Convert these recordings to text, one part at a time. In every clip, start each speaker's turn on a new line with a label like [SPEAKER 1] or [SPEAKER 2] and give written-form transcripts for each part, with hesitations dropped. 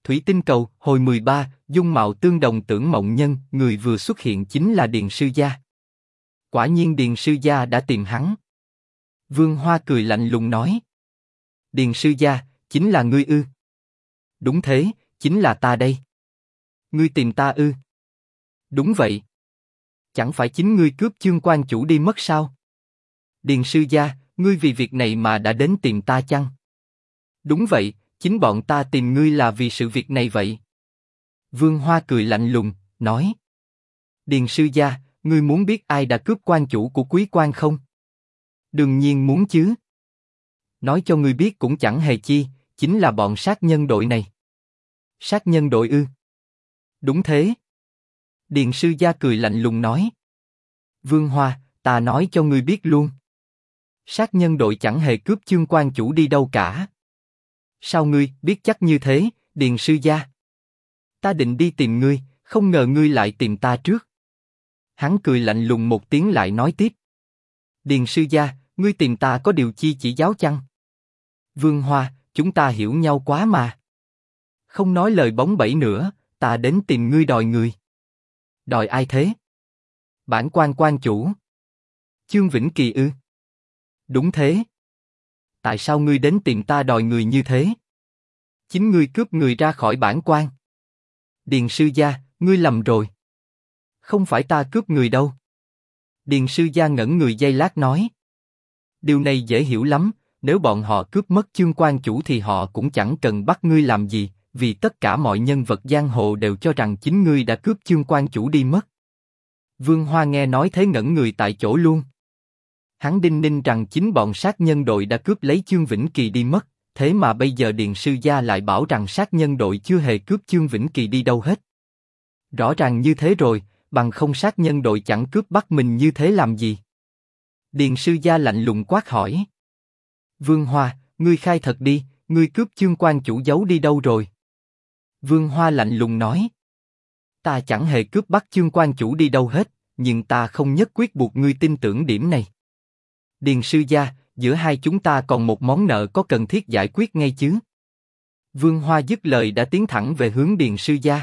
[SPEAKER 1] Thủy tinh cầu, hồi 13, dung mạo tương đồng tưởng mộng nhân, người vừa xuất hiện chính là Điền sư gia. Quả nhiên Điền sư gia đã tìm hắn. Vương Hoa cười lạnh lùng nói. Điền sư gia, chính là ngươi ư? Đúng thế, chính là ta đây. Ngươi tìm ta ư? Đúng vậy. Chẳng phải chính ngươi cướp Chương quan chủ đi mất sao? Điền sư gia, ngươi vì việc này mà đã đến tìm ta chăng? Đúng vậy, chính bọn ta tìm ngươi là vì sự việc này vậy. Vương Hoa cười lạnh lùng, nói. Điền sư gia, ngươi muốn biết ai đã cướp quan chủ của Quý quan không? Đương nhiên muốn chứ. Nói cho ngươi biết cũng chẳng hề chi, chính là bọn sát nhân đội này. Sát nhân đội ư? Đúng thế. Điền sư gia cười lạnh lùng nói. Vương Hoa, ta nói cho ngươi biết luôn. Sát nhân đội chẳng hề cướp Chương quan chủ đi đâu cả. Sao ngươi biết chắc như thế, Điền sư gia? Ta định đi tìm ngươi, không ngờ ngươi lại tìm ta trước. Hắn cười lạnh lùng một tiếng lại nói tiếp. Điền sư gia, ngươi tìm ta có điều chi chỉ giáo chăng? Vương Hoa, chúng ta hiểu nhau quá mà. Không nói lời bóng bẩy nữa, ta đến tìm ngươi đòi người. Đòi ai thế? Bản quan quan chủ. Chương Vĩnh Kỳ ư? Đúng thế. Tại sao ngươi đến tìm ta đòi người như thế? Chính ngươi cướp người ra khỏi bản quan. Điền sư gia, ngươi lầm rồi. Không phải ta cướp người đâu. Điền sư gia ngẩn người giây lát nói. Điều này dễ hiểu lắm, nếu bọn họ cướp mất Chương quan chủ thì họ cũng chẳng cần bắt ngươi làm gì, vì tất cả mọi nhân vật giang hồ đều cho rằng chính ngươi đã cướp Chương quan chủ đi mất. Vương Hoa nghe nói thế ngẩn người tại chỗ luôn. Hắn đinh ninh rằng chính bọn sát nhân đội đã cướp lấy Chương Vĩnh Kỳ đi mất, thế mà bây giờ Điền sư gia lại bảo rằng sát nhân đội chưa hề cướp Chương Vĩnh Kỳ đi đâu hết. Rõ ràng như thế rồi, bằng không sát nhân đội chẳng cướp bắt mình như thế làm gì? Điền sư gia lạnh lùng quát hỏi. Vương Hoa, ngươi khai thật đi, ngươi cướp Chương quan chủ giấu đi đâu rồi? Vương Hoa lạnh lùng nói. Ta chẳng hề cướp bắt Chương quan chủ đi đâu hết, nhưng ta không nhất quyết buộc ngươi tin tưởng điểm này. Điền sư gia, giữa hai chúng ta còn một món nợ có cần thiết giải quyết ngay chứ? Vương Hoa dứt lời đã tiến thẳng về hướng Điền sư gia.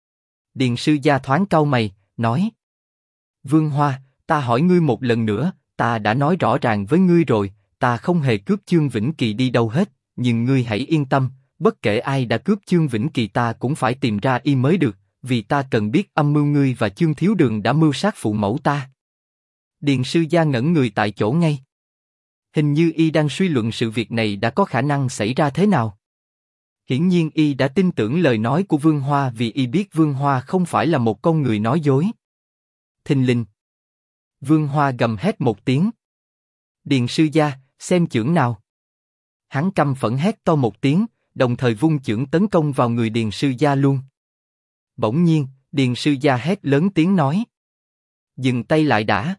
[SPEAKER 1] Điền sư gia thoáng cau mày, nói. Vương Hoa, ta hỏi ngươi một lần nữa, ta đã nói rõ ràng với ngươi rồi, ta không hề cướp Chương Vĩnh Kỳ đi đâu hết, nhưng ngươi hãy yên tâm, bất kể ai đã cướp Chương Vĩnh Kỳ ta cũng phải tìm ra y mới được, vì ta cần biết âm mưu ngươi và Chương thiếu đường đã mưu sát phụ mẫu ta. Điền sư gia ngẩn người tại chỗ ngay. Hình như y đang suy luận sự việc này đã có khả năng xảy ra thế nào. Hiển nhiên y đã tin tưởng lời nói của Vương Hoa vì y biết Vương Hoa không phải là một con người nói dối. Thình lình. Vương Hoa gầm hét một tiếng. Điền sư gia, xem chưởng nào. Hắn căm phẫn hét to một tiếng, đồng thời vung chưởng tấn công vào người Điền sư gia luôn. Bỗng nhiên, Điền sư gia hét lớn tiếng nói. Dừng tay lại đã.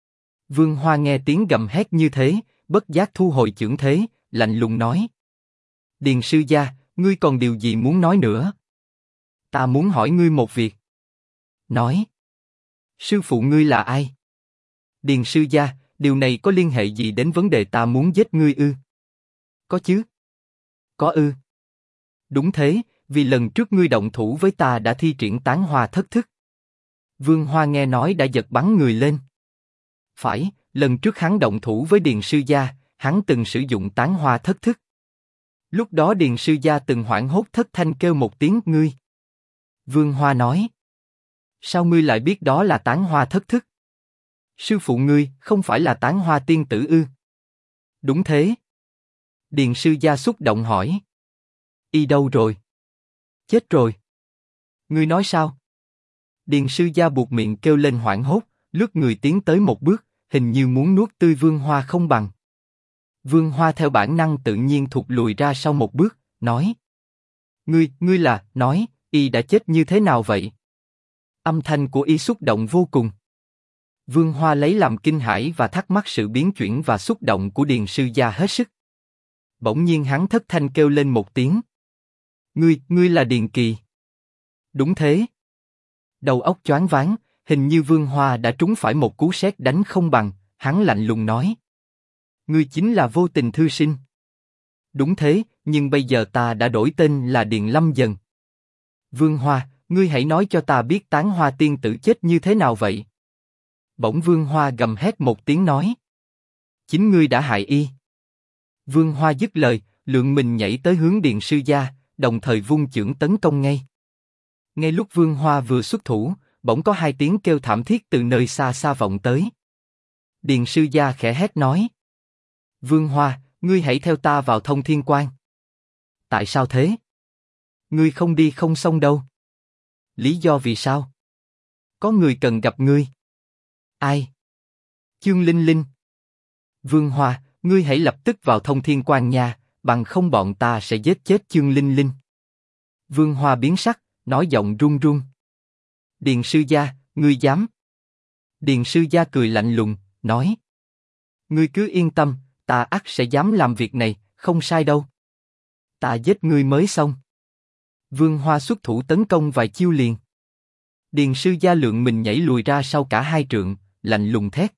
[SPEAKER 1] Vương Hoa nghe tiếng gầm hét như thế, bất giác thu hồi chưởng thế, lạnh lùng nói. Điền sư gia, ngươi còn điều gì muốn nói nữa? Ta muốn hỏi ngươi một việc. Nói. Sư phụ ngươi là ai? Điền sư gia, điều này có liên hệ gì đến vấn đề ta muốn giết ngươi ư? Có chứ. Có ư? Đúng thế, vì lần trước ngươi động thủ với ta đã thi triển tán hoa thất thức. Vương Hoa nghe nói đã giật bắn người lên. Phải, lần trước hắn động thủ với Điền sư gia, hắn từng sử dụng tán hoa thất thức. Lúc đó Điền sư gia từng hoảng hốt thất thanh kêu một tiếng ngươi. Vương Hoa nói. Sao ngươi lại biết đó là tán hoa thất thức? Sư phụ ngươi không phải là tán hoa tiên tử ư? Đúng thế. Điền sư gia xúc động hỏi. Y đâu rồi? Chết rồi. Ngươi nói sao? Điền sư gia buột miệng kêu lên hoảng hốt, lướt người tiến tới một bước, hình như muốn nuốt tươi Vương Hoa không bằng. Vương Hoa theo bản năng tự nhiên thụt lùi ra sau một bước, nói. Ngươi là, nói, y đã chết như thế nào vậy? Âm thanh của y xúc động vô cùng. Vương Hoa lấy làm kinh hãi và thắc mắc sự biến chuyển và xúc động của Điền sư gia hết sức. Bỗng nhiên hắn thất thanh kêu lên một tiếng. Ngươi là Điền Kỳ. Đúng thế. Đầu óc choáng váng, hình như Vương Hoa đã trúng phải một cú sét đánh không bằng, hắn lạnh lùng nói. Ngươi chính là Vô Tình thư sinh. Đúng thế, nhưng bây giờ ta đã đổi tên là Điền Lâm Dần. Vương Hoa, ngươi hãy nói cho ta biết Tán Hoa tiên tử chết như thế nào vậy? Bỗng Vương Hoa gầm hét một tiếng nói. Chính ngươi đã hại y. Vương Hoa dứt lời, lượng mình nhảy tới hướng Điền sư gia, đồng thời vung chưởng tấn công ngay. Ngay lúc Vương Hoa vừa xuất thủ, bỗng có hai tiếng kêu thảm thiết từ nơi xa xa vọng tới. Điền sư gia khẽ hét nói. Vương Hoa, ngươi hãy theo ta vào Thông Thiên Quan. Tại sao thế? Ngươi không đi không xong đâu. Lý do vì sao? Có người cần gặp ngươi. Ai? Chương Linh Linh. Vương Hoa, ngươi hãy lập tức vào Thông Thiên Quan nha, bằng không bọn ta sẽ giết chết Chương Linh Linh. Vương Hoa biến sắc, nói giọng run run. Điền sư gia, ngươi dám? Điền sư gia cười lạnh lùng, nói. Ngươi cứ yên tâm, ta ắt sẽ dám làm việc này, không sai đâu. Ta giết ngươi mới xong. Vương Hoa xuất thủ tấn công vài chiêu liền. Điền sư gia lượng mình nhảy lùi ra sau cả hai trượng, lạnh lùng thét.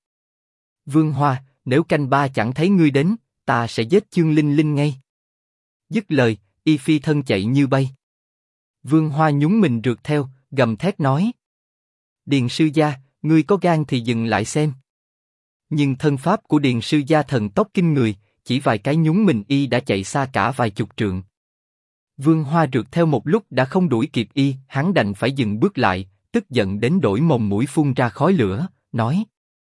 [SPEAKER 1] Vương Hoa, nếu canh ba chẳng thấy ngươi đến, ta sẽ giết Chương Linh Linh ngay. Dứt lời, y phi thân chạy như bay. Vương Hoa nhún mình rượt theo, gầm thét nói. Điền sư gia, ngươi có gan thì dừng lại xem. Nhưng thân pháp của Điền sư gia thần tốc kinh người, chỉ vài cái nhún mình y đã chạy xa cả vài chục trượng. Vương Hoa rượt theo một lúc đã không đuổi kịp y, hắn đành phải dừng bước lại, tức giận đến đổi mồm mũi phun ra khói lửa, nói.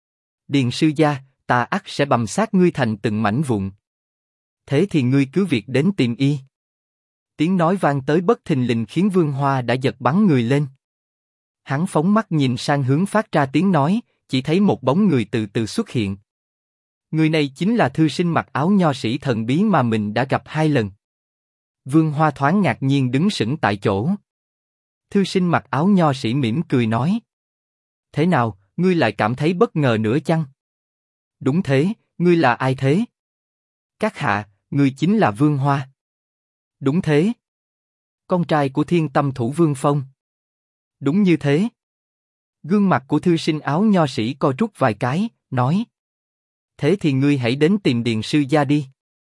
[SPEAKER 1] Điền sư gia, ta ắt sẽ bầm xác ngươi thành từng mảnh vụn. Thế thì ngươi cứ việc đến tìm y. Tiếng nói vang tới bất thình lình khiến Vương Hoa đã giật bắn người lên. Hắn phóng mắt nhìn sang hướng phát ra tiếng nói, chỉ thấy một bóng người từ từ xuất hiện. Người này chính là thư sinh mặc áo nho sĩ thần bí mà mình đã gặp hai lần. Vương Hoa thoáng ngạc nhiên đứng sững tại chỗ. Thư sinh mặc áo nho sĩ mỉm cười nói. Thế nào, ngươi lại cảm thấy bất ngờ nữa chăng? Đúng thế, ngươi là ai thế? Các hạ, ngươi chính là Vương Hoa. Đúng thế. Con trai của Thiên Tâm Thủ Vương Phong. Đúng như thế. Gương mặt của thư sinh áo nho sĩ co rút vài cái, nói. Thế thì ngươi hãy đến tìm Điền sư gia đi.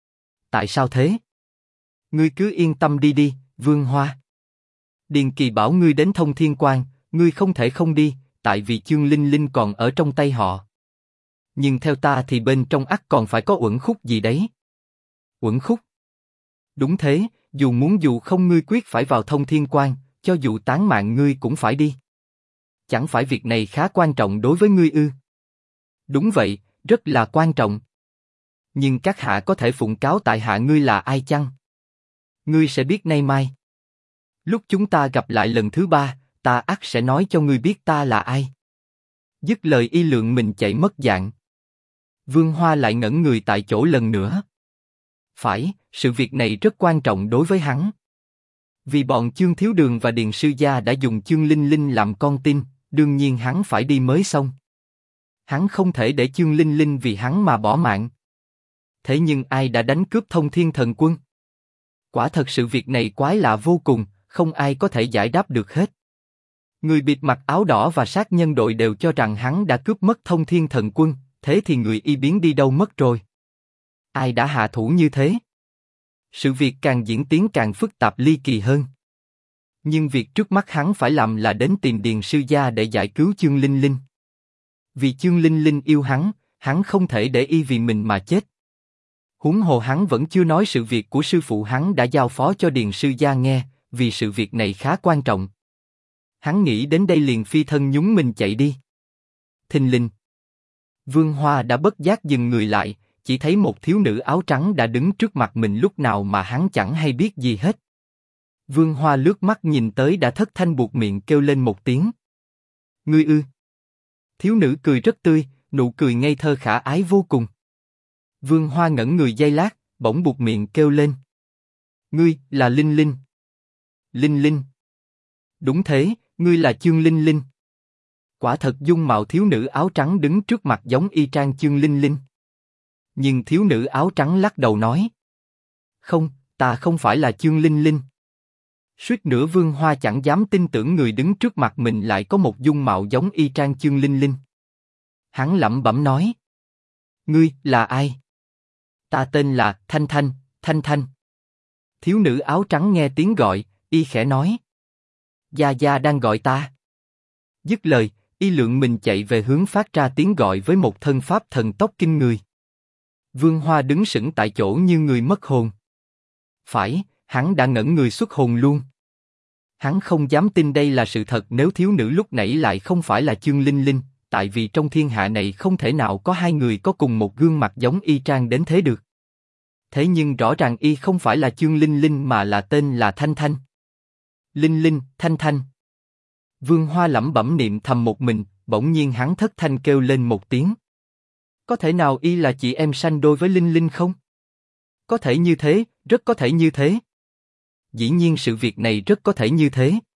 [SPEAKER 1] Tại sao thế? Ngươi cứ yên tâm đi đi, Vương Hoa. Điền Kỳ bảo ngươi đến Thông Thiên Quan, ngươi không thể không đi, tại vì Chương Linh Linh còn ở trong tay họ. Nhưng theo ta thì bên trong ắt còn phải có uẩn khúc gì đấy. Uẩn khúc? Đúng thế, dù không ngươi quyết phải vào Thông Thiên Quan, cho dù tán mạng ngươi cũng phải đi. Chẳng phải việc này khá quan trọng đối với ngươi ư? Đúng vậy, rất là quan trọng. Nhưng các hạ có thể phụng cáo tại hạ ngươi là ai chăng? Ngươi sẽ biết nay mai. Lúc chúng ta gặp lại lần thứ ba, ta ắt sẽ nói cho ngươi biết ta là ai. Dứt lời y lượng mình chạy mất dạng. Vương Hoa lại ngẩn người tại chỗ lần nữa. Phải, sự việc này rất quan trọng đối với hắn. Vì bọn Chương Thiếu Đường và Điền sư gia đã dùng Chương Linh Linh làm con tin, đương nhiên hắn phải đi mới xong. Hắn không thể để Chương Linh Linh vì hắn mà bỏ mạng. Thế nhưng ai đã đánh cướp Thông Thiên Thần Quân? Quả thật sự việc này quái lạ vô cùng, không ai có thể giải đáp được hết. Người bịt mặt áo đỏ và sát nhân đội đều cho rằng hắn đã cướp mất Thông Thiên Thần Quân, thế thì người y biến đi đâu mất rồi? Ai đã hạ thủ như thế? Sự việc càng diễn tiến càng phức tạp ly kỳ hơn. Nhưng việc trước mắt hắn phải làm là đến tìm Điền sư gia để giải cứu Chương Linh Linh. Vì Chương Linh Linh yêu hắn không thể để y vì mình mà chết. Huống hồ hắn vẫn chưa nói sự việc của sư phụ hắn đã giao phó cho Điền sư gia nghe, vì sự việc này khá quan trọng. Hắn nghĩ đến đây liền phi thân nhún mình chạy đi. Thình lình, Vương Hoa đã bất giác dừng người lại, chỉ thấy một thiếu nữ áo trắng đã đứng trước mặt mình lúc nào mà hắn chẳng hay biết gì hết. Vương Hoa lướt mắt nhìn tới đã thất thanh buột miệng kêu lên một tiếng. Ngươi ư? Thiếu nữ cười rất tươi, nụ cười ngây thơ khả ái vô cùng. Vương Hoa ngẩn người giây lát, bỗng buột miệng kêu lên. Ngươi là Linh Linh. Linh Linh. Đúng thế, ngươi là Chương Linh Linh. Quả thật dung mạo thiếu nữ áo trắng đứng trước mặt giống y chang Chương Linh Linh. Nhưng thiếu nữ áo trắng lắc đầu nói. Không, ta không phải là Chương Linh Linh. Suýt nữa Vương Hoa chẳng dám tin tưởng người đứng trước mặt mình lại có một dung mạo giống y chang Chương Linh Linh. Hắn lẩm bẩm nói. Ngươi là ai? Ta tên là Thanh Thanh, Thanh Thanh. Thiếu nữ áo trắng nghe tiếng gọi, y khẽ nói. Gia Gia đang gọi ta. Dứt lời, y lượng mình chạy về hướng phát ra tiếng gọi với một thân pháp thần tốc kinh người. Vương Hoa đứng sững tại chỗ như người mất hồn. Phải, hắn đã ngẩn người xuất hồn luôn. Hắn không dám tin đây là sự thật nếu thiếu nữ lúc nãy lại không phải là Chương Linh Linh, tại vì trong thiên hạ này không thể nào có hai người có cùng một gương mặt giống y chang đến thế được. Thế nhưng rõ ràng y không phải là Chương Linh Linh mà là tên là Thanh Thanh. Linh Linh, Thanh Thanh. Vương Hoa lẩm bẩm niệm thầm một mình, bỗng nhiên hắn thất thanh kêu lên một tiếng. Có thể nào y là chị em sanh đôi với Linh Linh không? Có thể như thế, rất có thể như thế. Dĩ nhiên sự việc này rất có thể như thế.